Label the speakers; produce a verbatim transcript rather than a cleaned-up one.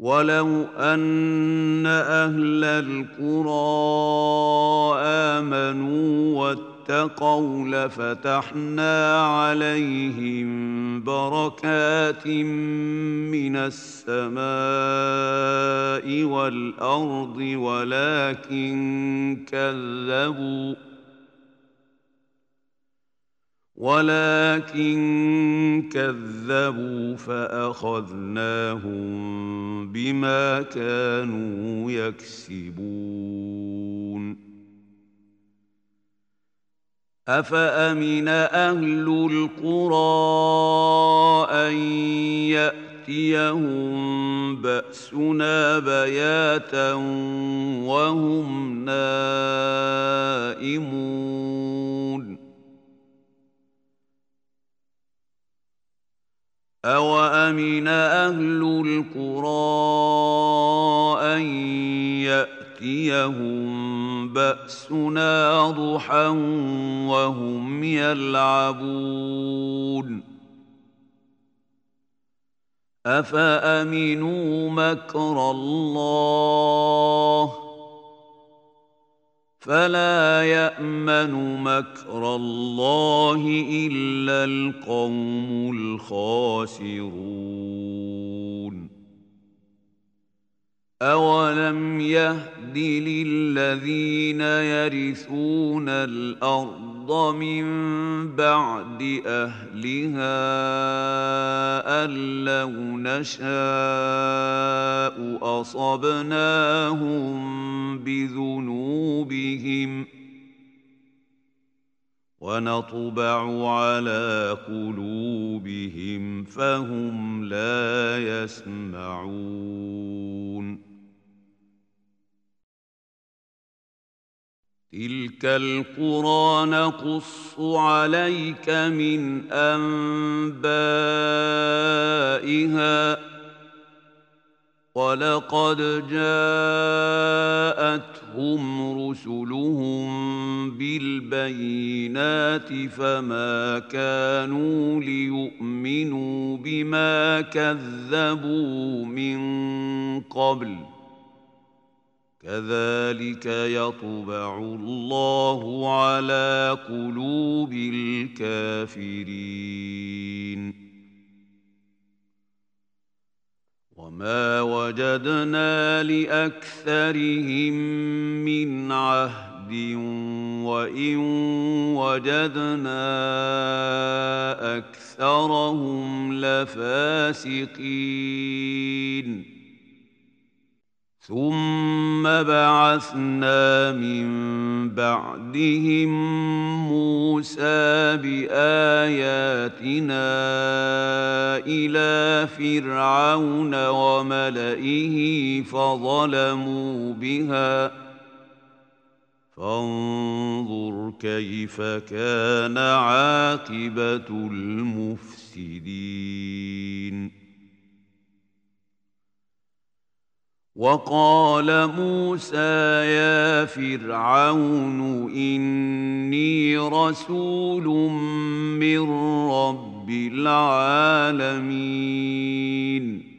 Speaker 1: ولو أن أهل القرى آمنوا واتقوا لفتحنا عليهم بركات من السماء والأرض ولكن كذبوا ولكن كذبوا فأخذناهم بما كانوا يكسبون. أفأمن أهل القرى أن يأتيهم بأسنا بياتا وهم نائمون أوأمن أهل القرى أن يأتيهم بأسنا ضحى وهم يلعبون أفأمنوا مكر الله فلا يأمن مكر الله إلا القوم الخاسرون. أولم يهد للذين يرثون الأرض من بعد أهلها أن لو نشاء أصبناهم بذنوبهم ونطبع على قلوبهم فهم لا يسمعون. تلك القرى نقص عليك من أنبائها ولقد جاءتهم رسلهم بالبينات فما كانوا ليؤمنوا بما كذبوا من قبل كذلك يطبع الله على قلوب الكافرين. وما وجدنا لأكثرهم من عهد وإن وجدنا أكثرهم لفاسقين. ثم بعثنا من بعدهم موسى بآياتنا إلى فرعون وملئه فظلموا بها فانظر كيف كان عاقبة المفسدين. وقال موسى يا فرعون إني رسول من رب العالمين